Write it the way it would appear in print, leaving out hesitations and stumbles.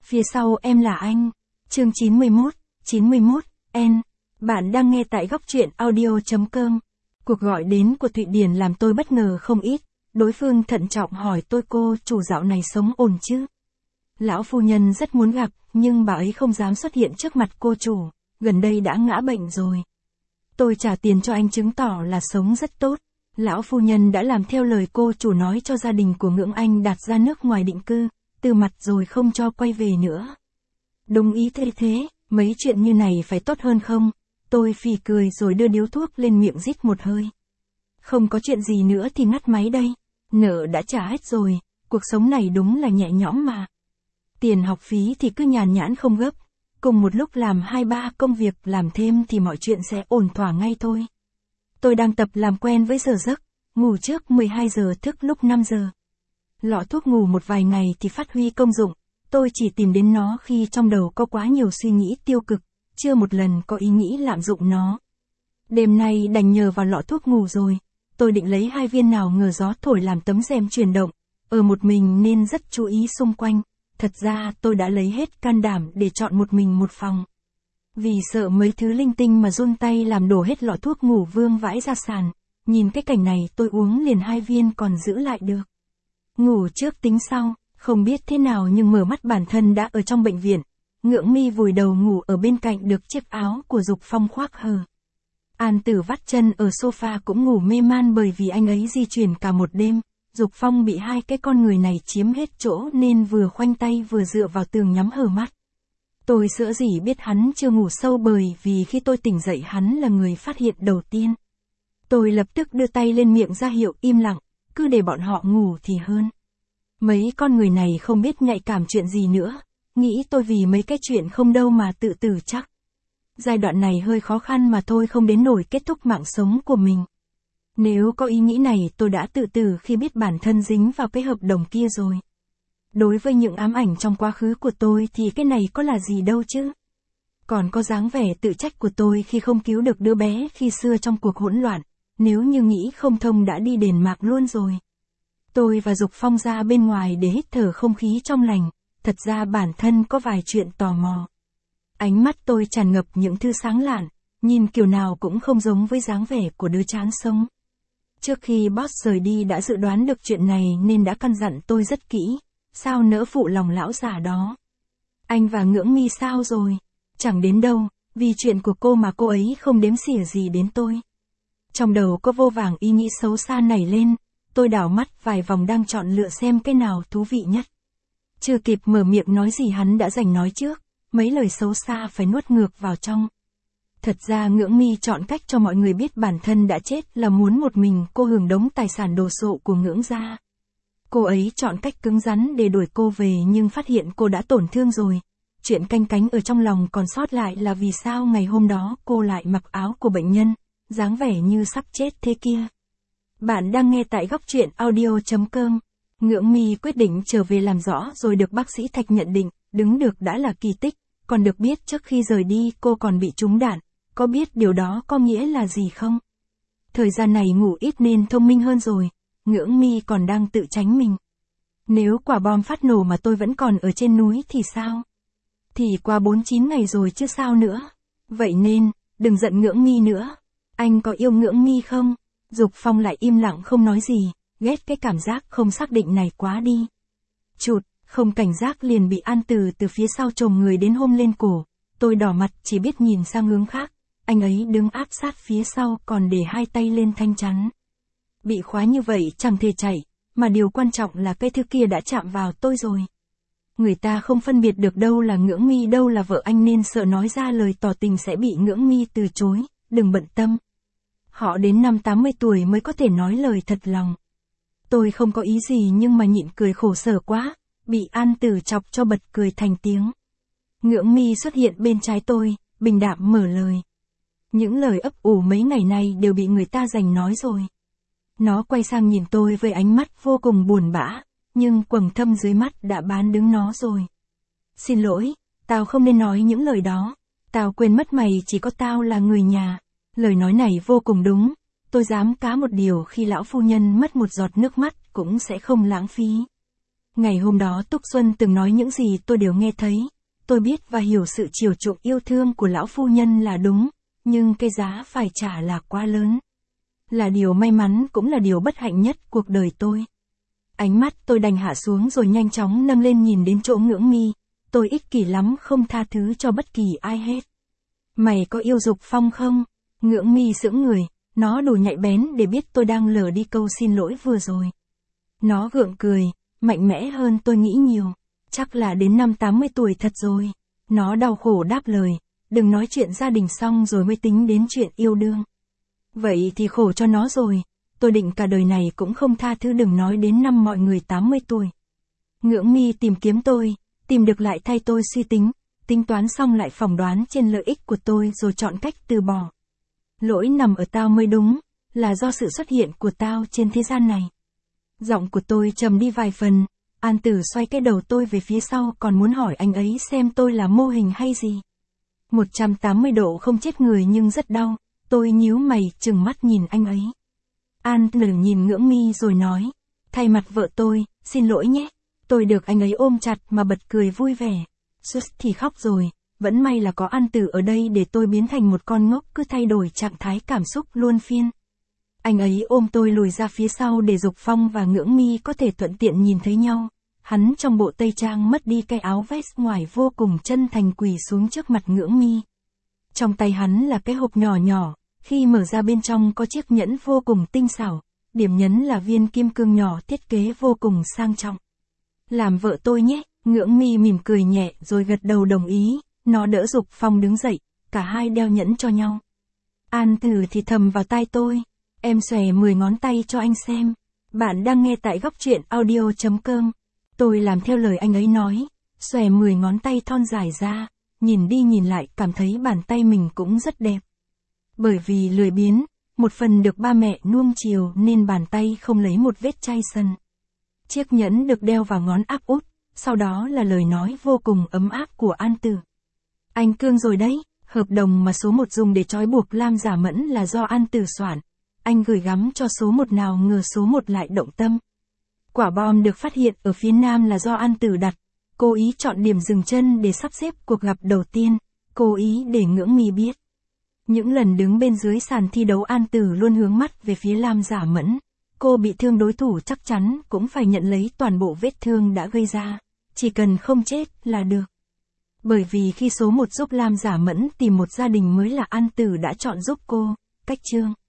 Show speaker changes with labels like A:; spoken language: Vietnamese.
A: Phía sau em là anh. Chương 91, N. Bạn đang nghe tại góc truyện audio.com. Cuộc gọi đến của Thụy Điển làm tôi bất ngờ không ít. Đối phương thận trọng hỏi tôi: cô chủ dạo này sống ổn chứ? Lão phu nhân rất muốn gặp, nhưng bà ấy không dám xuất hiện trước mặt cô chủ, gần đây đã ngã bệnh rồi. Tôi trả tiền cho anh chứng tỏ là sống rất tốt. Lão phu nhân đã làm theo lời cô chủ nói cho gia đình của Ngưỡng Anh đặt ra nước ngoài định cư, từ mặt rồi không cho quay về nữa. Đúng ý thế, mấy chuyện như này phải tốt hơn không? Tôi phì cười rồi đưa điếu thuốc lên miệng rít một hơi. Không có chuyện gì nữa thì ngắt máy đây. Nợ đã trả hết rồi, cuộc sống này đúng là nhẹ nhõm mà. Tiền học phí thì cứ nhàn nhãn không gấp. Cùng một lúc làm 2-3 công việc làm thêm thì mọi chuyện sẽ ổn thỏa ngay thôi. Tôi đang tập làm quen với giờ giấc, ngủ trước 12 giờ thức lúc 5 giờ. Lọ thuốc ngủ một vài ngày thì phát huy công dụng, tôi chỉ tìm đến nó khi trong đầu có quá nhiều suy nghĩ tiêu cực, chưa một lần có ý nghĩ lạm dụng nó. Đêm nay đành nhờ vào lọ thuốc ngủ rồi, tôi định lấy 2 viên nào ngờ gió thổi làm tấm rèm chuyển động, ở một mình nên rất chú ý xung quanh. Thật ra tôi đã lấy hết can đảm để chọn một mình một phòng. Vì sợ mấy thứ linh tinh mà run tay làm đổ hết lọ thuốc ngủ vương vãi ra sàn. Nhìn cái cảnh này tôi uống liền 2 viên còn giữ lại được. Ngủ trước tính sau, không biết thế nào nhưng mở mắt bản thân đã ở trong bệnh viện. Ngưỡng Mi vùi đầu ngủ ở bên cạnh được chiếc áo của Dục Phong khoác hờ. An Tử vắt chân ở sofa cũng ngủ mê man bởi vì anh ấy di chuyển cả một đêm. Dục Phong bị 2 cái con người này chiếm hết chỗ nên vừa khoanh tay vừa dựa vào tường nhắm hờ mắt. Tôi sợ gì biết hắn chưa ngủ sâu bởi vì khi tôi tỉnh dậy hắn là người phát hiện đầu tiên. Tôi lập tức đưa tay lên miệng ra hiệu im lặng, cứ để bọn họ ngủ thì hơn. Mấy con người này không biết nhạy cảm chuyện gì nữa, nghĩ tôi vì mấy cái chuyện không đâu mà tự tử chắc. Giai đoạn này hơi khó khăn mà thôi không đến nổi kết thúc mạng sống của mình. Nếu có ý nghĩ này tôi đã tự tử khi biết bản thân dính vào cái hợp đồng kia rồi. Đối với những ám ảnh trong quá khứ của tôi thì cái này có là gì đâu chứ. Còn có dáng vẻ tự trách của tôi khi không cứu được đứa bé khi xưa trong cuộc hỗn loạn, nếu như nghĩ không thông đã đi đền mạc luôn rồi. Tôi và Dục Phong ra bên ngoài để hít thở không khí trong lành, thật ra bản thân có vài chuyện tò mò. Ánh mắt tôi tràn ngập những thứ sáng lạn, nhìn kiểu nào cũng không giống với dáng vẻ của đứa chán sống. Trước khi boss rời đi đã dự đoán được chuyện này nên đã căn dặn tôi rất kỹ, sao nỡ phụ lòng lão già đó. Anh và Ngưỡng Mi sao rồi? Chẳng đến đâu, vì chuyện của cô mà cô ấy không đếm xỉa gì đến tôi. Trong đầu có vô vàng ý nghĩ xấu xa nảy lên, tôi đảo mắt vài vòng đang chọn lựa xem cái nào thú vị nhất. Chưa kịp mở miệng nói gì hắn đã giành nói trước, mấy lời xấu xa phải nuốt ngược vào trong. Thật ra Ngưỡng Mi chọn cách cho mọi người biết bản thân đã chết là muốn một mình cô hưởng đống tài sản đồ sộ của Ngưỡng gia. Cô ấy chọn cách cứng rắn để đuổi cô về nhưng phát hiện cô đã tổn thương rồi. Chuyện canh cánh ở trong lòng còn sót lại là vì sao ngày hôm đó cô lại mặc áo của bệnh nhân, dáng vẻ như sắp chết thế kia. Bạn đang nghe tại góc truyện audio.com. Ngưỡng Mi quyết định trở về làm rõ rồi được bác sĩ Thạch nhận định, đứng được đã là kỳ tích, còn được biết trước khi rời đi cô còn bị trúng đạn, có biết điều đó có nghĩa là gì không? Thời gian này ngủ ít nên thông minh hơn rồi, Ngưỡng Mi còn đang tự tránh mình. Nếu quả bom phát nổ mà tôi vẫn còn ở trên núi thì sao? Thì qua 49 ngày rồi chứ sao nữa? Vậy nên, đừng giận Ngưỡng Mi nữa. Anh có yêu Ngưỡng Mi không? Dục Phong lại im lặng không nói gì, ghét cái cảm giác không xác định này quá đi. Chụt, không cảnh giác liền bị An Tử từ phía sau chồm người đến hôn lên cổ. Tôi đỏ mặt chỉ biết nhìn sang hướng khác, anh ấy đứng áp sát phía sau còn để 2 tay lên thanh chắn. Bị khóa như vậy chẳng thể chạy, mà điều quan trọng là cái thứ kia đã chạm vào tôi rồi. Người ta không phân biệt được đâu là Ngưỡng Mi đâu là vợ anh nên sợ nói ra lời tỏ tình sẽ bị Ngưỡng Mi từ chối, đừng bận tâm. Họ đến năm 80 tuổi mới có thể nói lời thật lòng. Tôi không có ý gì nhưng mà nhịn cười khổ sở quá, bị An Tử chọc cho bật cười thành tiếng. Ngưỡng Mi xuất hiện bên trái tôi, bình đạm mở lời. Những lời ấp ủ mấy ngày nay đều bị người ta giành nói rồi. Nó quay sang nhìn tôi với ánh mắt vô cùng buồn bã, nhưng quầng thâm dưới mắt đã bán đứng nó rồi. Xin lỗi, tao không nên nói những lời đó. Tao quên mất mày chỉ có tao là người nhà. Lời nói này vô cùng đúng. Tôi dám cá một điều khi lão phu nhân mất một giọt nước mắt cũng sẽ không lãng phí. Ngày hôm đó Túc Xuân từng nói những gì tôi đều nghe thấy. Tôi biết và hiểu sự chiều chuộng yêu thương của lão phu nhân là đúng, nhưng cái giá phải trả là quá lớn. Là điều may mắn cũng là điều bất hạnh nhất cuộc đời tôi. Ánh mắt tôi đành hạ xuống rồi nhanh chóng nâng lên nhìn đến chỗ Ngưỡng Mi. Tôi ích kỷ lắm không tha thứ cho bất kỳ ai hết. Mày có yêu Dục Phong không? Ngưỡng Mi sững người, nó đủ nhạy bén để biết tôi đang lờ đi câu xin lỗi vừa rồi. Nó gượng cười, mạnh mẽ hơn tôi nghĩ nhiều. Chắc là đến năm 80 tuổi thật rồi. Nó đau khổ đáp lời, đừng nói chuyện gia đình xong rồi mới tính đến chuyện yêu đương. Vậy thì khổ cho nó rồi, tôi định cả đời này cũng không tha thứ, đừng nói đến năm mọi người 80 tuổi. Ngưỡng Mi tìm kiếm tôi, tìm được lại thay tôi suy tính, tính toán xong lại phỏng đoán trên lợi ích của tôi rồi chọn cách từ bỏ. Lỗi nằm ở tao mới đúng, là do sự xuất hiện của tao trên thế gian này. Giọng của tôi trầm đi vài phần, An Tử xoay cái đầu tôi về phía sau còn muốn hỏi anh ấy xem tôi là mô hình hay gì. 180 độ không chết người nhưng rất đau, tôi nhíu mày trừng mắt nhìn anh ấy. An Tử nhìn Ngưỡng Mi rồi nói, thay mặt vợ tôi, xin lỗi nhé. Tôi được anh ấy ôm chặt mà bật cười vui vẻ. Sus thì khóc rồi, vẫn may là có An Tử ở đây để tôi biến thành một con ngốc cứ thay đổi trạng thái cảm xúc luân phiên. Anh ấy ôm tôi lùi ra phía sau để Dục Phong và Ngưỡng Mi có thể thuận tiện nhìn thấy nhau. Hắn trong bộ tây trang mất đi cái áo vest ngoài vô cùng chân thành quỳ xuống trước mặt Ngưỡng Mi. Trong tay hắn là cái hộp nhỏ nhỏ, khi mở ra bên trong có chiếc nhẫn vô cùng tinh xảo, điểm nhấn là viên kim cương nhỏ thiết kế vô cùng sang trọng. Làm vợ tôi nhé, Ngưỡng Mi mỉm cười nhẹ rồi gật đầu đồng ý, nó đỡ Dục Phong đứng dậy, cả hai đeo nhẫn cho nhau. An Tử thì thầm vào tai tôi, em xòe 10 ngón tay cho anh xem. Bạn đang nghe tại góc truyện audio.com. Tôi làm theo lời anh ấy nói, xòe 10 ngón tay thon dài ra, nhìn đi nhìn lại cảm thấy bàn tay mình cũng rất đẹp. Bởi vì lười biếng, một phần được ba mẹ nuông chiều nên bàn tay không lấy một vết chai sần. Chiếc nhẫn được đeo vào ngón áp út, sau đó là lời nói vô cùng ấm áp của An Tử. Anh cương rồi đấy, hợp đồng mà số 1 dùng để trói buộc Lam Giả Mẫn là do An Tử soạn. Anh gửi gắm cho số 1 nào ngờ số 1 lại động tâm. Quả bom được phát hiện ở phía nam là do An Tử đặt, cố ý chọn điểm dừng chân để sắp xếp cuộc gặp đầu tiên, cố ý để Ngưỡng Mi biết. Những lần đứng bên dưới sàn thi đấu An Tử luôn hướng mắt về phía Lam Giả Mẫn. Cô bị thương đối thủ chắc chắn cũng phải nhận lấy toàn bộ vết thương đã gây ra, chỉ cần không chết là được. Bởi vì khi số 1 giúp Lam Giả Mẫn tìm một gia đình mới là An Tử đã chọn giúp cô, cách chương.